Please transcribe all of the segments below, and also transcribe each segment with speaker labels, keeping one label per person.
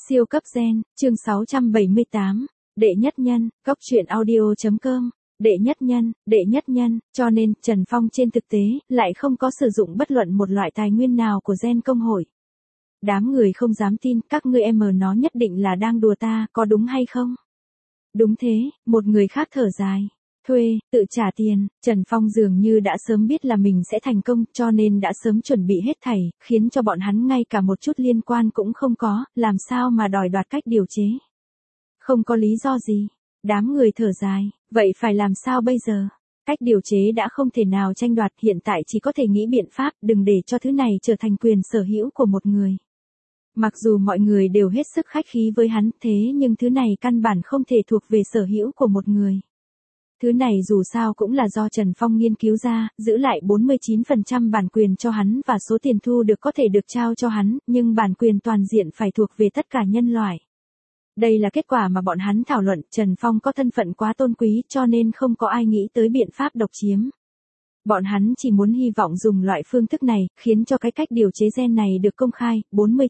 Speaker 1: Siêu cấp gen, chương 678, đệ nhất nhân, góc truyện audio.com, đệ nhất nhân, cho nên Trần Phong trên thực tế lại không có sử dụng bất luận một loại tài nguyên nào của gen công hội. Đám người không dám tin, các ngươi nó nhất định là đang đùa ta, có đúng hay không? Đúng thế, một người khác thở dài. Thuê, tự trả tiền, Trần Phong dường như đã sớm biết là mình sẽ thành công cho nên đã sớm chuẩn bị hết thảy, khiến cho bọn hắn ngay cả một chút liên quan cũng không có, làm sao mà đòi đoạt cách điều chế. Không có lý do gì, đám người thở dài, vậy phải làm sao bây giờ? Cách điều chế đã không thể nào tranh đoạt, hiện tại chỉ có thể nghĩ biện pháp, đừng để cho thứ này trở thành quyền sở hữu của một người. Mặc dù mọi người đều hết sức khách khí với hắn, thế nhưng thứ này căn bản không thể thuộc về sở hữu của một người. Thứ này dù sao cũng là do Trần Phong nghiên cứu ra, giữ lại 49% bản quyền cho hắn và số tiền thu được có thể được trao cho hắn, nhưng bản quyền toàn diện phải thuộc về tất cả nhân loại. Đây là kết quả mà bọn hắn thảo luận, Trần Phong có thân phận quá tôn quý cho nên không có ai nghĩ tới biện pháp độc chiếm. Bọn hắn chỉ muốn hy vọng dùng loại phương thức này, khiến cho cái cách điều chế gen này được công khai,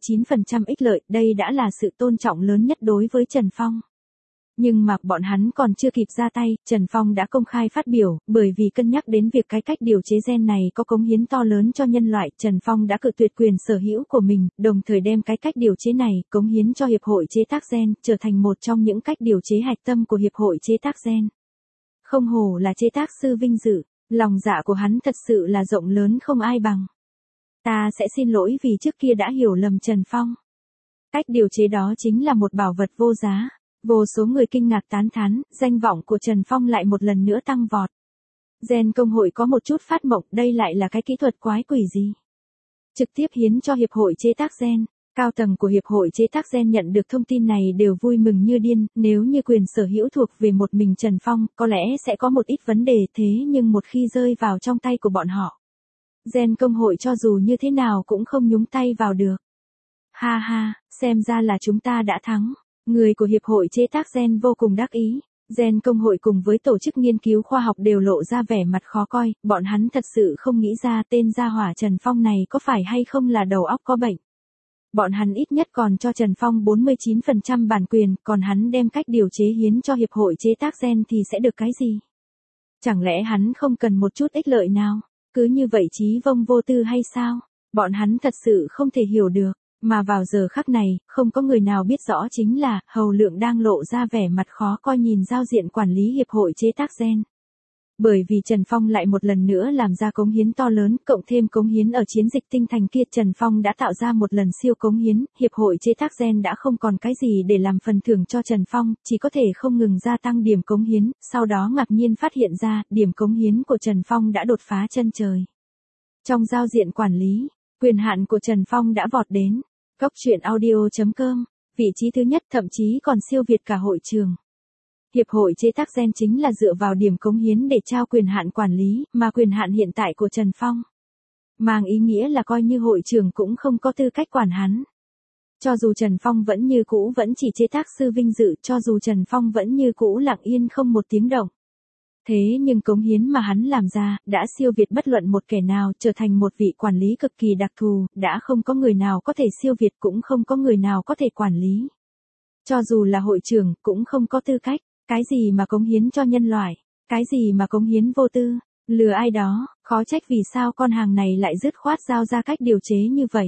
Speaker 1: 49% ích lợi, đây đã là sự tôn trọng lớn nhất đối với Trần Phong. Nhưng mà bọn hắn còn chưa kịp ra tay, Trần Phong đã công khai phát biểu, bởi vì cân nhắc đến việc cái cách điều chế gen này có cống hiến to lớn cho nhân loại, Trần Phong đã cự tuyệt quyền sở hữu của mình, đồng thời đem cái cách điều chế này cống hiến cho Hiệp hội chế tác gen, trở thành một trong những cách điều chế hạch tâm của Hiệp hội chế tác gen. Không hổ là chế tác sư vinh dự, lòng dạ của hắn thật sự là rộng lớn không ai bằng. Ta sẽ xin lỗi vì trước kia đã hiểu lầm Trần Phong. Cách điều chế đó chính là một bảo vật vô giá. Vô số người kinh ngạc tán thán, danh vọng của Trần Phong lại một lần nữa tăng vọt. Gen công hội có một chút phát mộng, đây lại là cái kỹ thuật quái quỷ gì? Trực tiếp hiến cho Hiệp hội chế tác gen. Cao tầng của Hiệp hội chế tác gen nhận được thông tin này đều vui mừng như điên, nếu như quyền sở hữu thuộc về một mình Trần Phong, có lẽ sẽ có một ít vấn đề, thế nhưng một khi rơi vào trong tay của bọn họ, gen công hội cho dù như thế nào cũng không nhúng tay vào được. Ha ha, xem ra là chúng ta đã thắng. Người của Hiệp hội chế tác gen vô cùng đắc ý. Gen công hội cùng với tổ chức nghiên cứu khoa học đều lộ ra vẻ mặt khó coi, bọn hắn thật sự không nghĩ ra tên gia hỏa Trần Phong này có phải hay không là đầu óc có bệnh. Bọn hắn ít nhất còn cho Trần Phong 49% bản quyền, còn hắn đem cách điều chế hiến cho Hiệp hội chế tác gen thì sẽ được cái gì? Chẳng lẽ hắn không cần một chút ích lợi nào? Cứ như vậy trí vông vô tư hay sao? Bọn hắn thật sự không thể hiểu được. Mà vào giờ khắc này, không có người nào biết rõ chính là, Hầu Lượng đang lộ ra vẻ mặt khó coi nhìn giao diện quản lý Hiệp hội chế tác gen. Bởi vì Trần Phong lại một lần nữa làm ra cống hiến to lớn, cộng thêm cống hiến ở chiến dịch tinh thành kia, Trần Phong đã tạo ra một lần siêu cống hiến, Hiệp hội chế tác gen đã không còn cái gì để làm phần thưởng cho Trần Phong, chỉ có thể không ngừng gia tăng điểm cống hiến, sau đó ngạc nhiên phát hiện ra, điểm cống hiến của Trần Phong đã đột phá chân trời. Trong giao diện quản lý, quyền hạn của Trần Phong đã vọt đến. Góc truyện audio.com, vị trí thứ nhất thậm chí còn siêu việt cả hội trường. Hiệp hội chế tác gen chính là dựa vào điểm cống hiến để trao quyền hạn quản lý, mà quyền hạn hiện tại của Trần Phong mang ý nghĩa là coi như hội trưởng cũng không có tư cách quản hắn. Cho dù Trần Phong vẫn như cũ vẫn chỉ chế tác sư vinh dự, cho dù Trần Phong vẫn như cũ lặng yên không một tiếng động. Thế nhưng cống hiến mà hắn làm ra, đã siêu việt bất luận một kẻ nào, trở thành một vị quản lý cực kỳ đặc thù, đã không có người nào có thể siêu việt, cũng không có người nào có thể quản lý. Cho dù là hội trưởng, cũng không có tư cách, cái gì mà cống hiến cho nhân loại, cái gì mà cống hiến vô tư, lừa ai đó, khó trách vì sao con hàng này lại dứt khoát giao ra cách điều chế như vậy.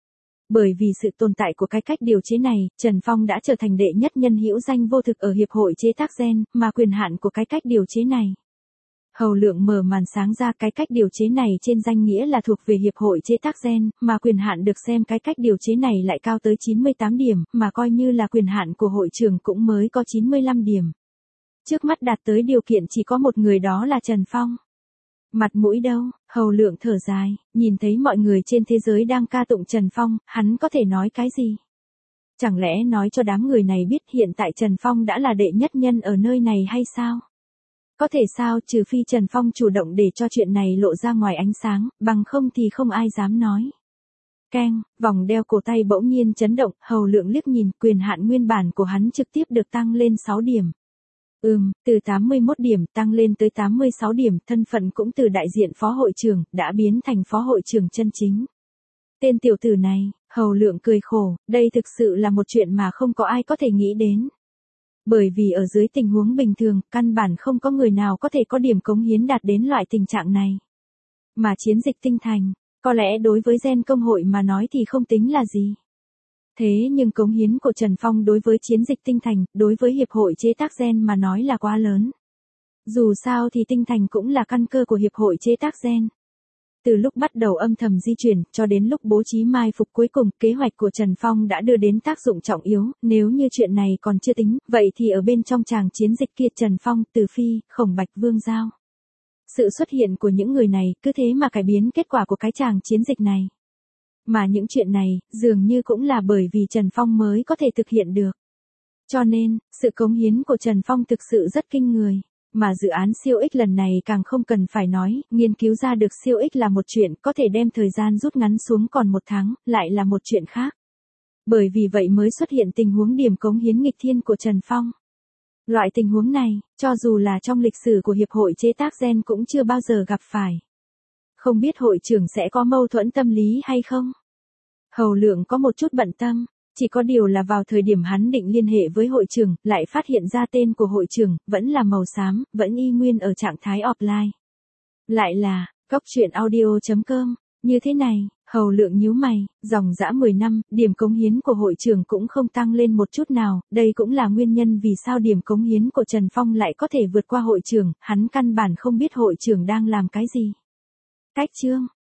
Speaker 1: Bởi vì sự tồn tại của cái cách điều chế này, Trần Phong đã trở thành đệ nhất nhân hữu danh vô thực ở Hiệp hội chế tác gen, mà quyền hạn của cái cách điều chế này. Hầu Lượng mở màn sáng ra, cái cách điều chế này trên danh nghĩa là thuộc về Hiệp hội chế tác gen, mà quyền hạn được xem cái cách điều chế này lại cao tới 98 điểm, mà coi như là quyền hạn của hội trưởng cũng mới có 95 điểm. Trước mắt đạt tới điều kiện chỉ có một người, đó là Trần Phong. Mặt mũi đâu, Hầu Lượng thở dài, nhìn thấy mọi người trên thế giới đang ca tụng Trần Phong, hắn có thể nói cái gì? Chẳng lẽ nói cho đám người này biết hiện tại Trần Phong đã là đệ nhất nhân ở nơi này hay sao? Có thể sao, trừ phi Trần Phong chủ động để cho chuyện này lộ ra ngoài ánh sáng, bằng không thì không ai dám nói. Keng, vòng đeo cổ tay bỗng nhiên chấn động, Hầu Lượng liếc nhìn, quyền hạn nguyên bản của hắn trực tiếp được tăng lên 6 điểm. Từ 81 điểm tăng lên tới 86 điểm, thân phận cũng từ đại diện phó hội trưởng, đã biến thành phó hội trưởng chân chính. Tên tiểu tử này, Hầu Lượng cười khổ, đây thực sự là một chuyện mà không có ai có thể nghĩ đến. Bởi vì ở dưới tình huống bình thường, căn bản không có người nào có thể có điểm cống hiến đạt đến loại tình trạng này. Mà chiến dịch tinh thành, có lẽ đối với gen công hội mà nói thì không tính là gì. Thế nhưng cống hiến của Trần Phong đối với chiến dịch tinh thành, đối với hiệp hội chế tác gen mà nói là quá lớn. Dù sao thì tinh thành cũng là căn cơ của hiệp hội chế tác gen. Từ lúc bắt đầu âm thầm di chuyển, cho đến lúc bố trí mai phục cuối cùng, kế hoạch của Trần Phong đã đưa đến tác dụng trọng yếu, nếu như chuyện này còn chưa tính, vậy thì ở bên trong tràng chiến dịch kia Trần Phong, Từ Phi, Khổng Bạch Vương Giao. Sự xuất hiện của những người này, cứ thế mà cải biến kết quả của cái tràng chiến dịch này. Mà những chuyện này, dường như cũng là bởi vì Trần Phong mới có thể thực hiện được. Cho nên, sự cống hiến của Trần Phong thực sự rất kinh người. Mà dự án siêu X lần này càng không cần phải nói, nghiên cứu ra được siêu X là một chuyện, có thể đem thời gian rút ngắn xuống còn 1 tháng, lại là một chuyện khác. Bởi vì vậy mới xuất hiện tình huống điểm cống hiến nghịch thiên của Trần Phong. Loại tình huống này, cho dù là trong lịch sử của Hiệp hội chế tác gen cũng chưa bao giờ gặp phải. Không biết hội trưởng sẽ có mâu thuẫn tâm lý hay không? Hầu Lượng có một chút bận tâm. Chỉ có điều là vào thời điểm hắn định liên hệ với hội trưởng, lại phát hiện ra tên của hội trưởng, vẫn là màu xám, vẫn y nguyên ở trạng thái offline. Lại là, coctruyện.audio.com, như thế này, Hầu Lượng nhíu mày, dòng dã 10 năm, điểm cống hiến của hội trưởng cũng không tăng lên một chút nào, đây cũng là nguyên nhân vì sao điểm cống hiến của Trần Phong lại có thể vượt qua hội trưởng, hắn căn bản không biết hội trưởng đang làm cái gì. Cách chương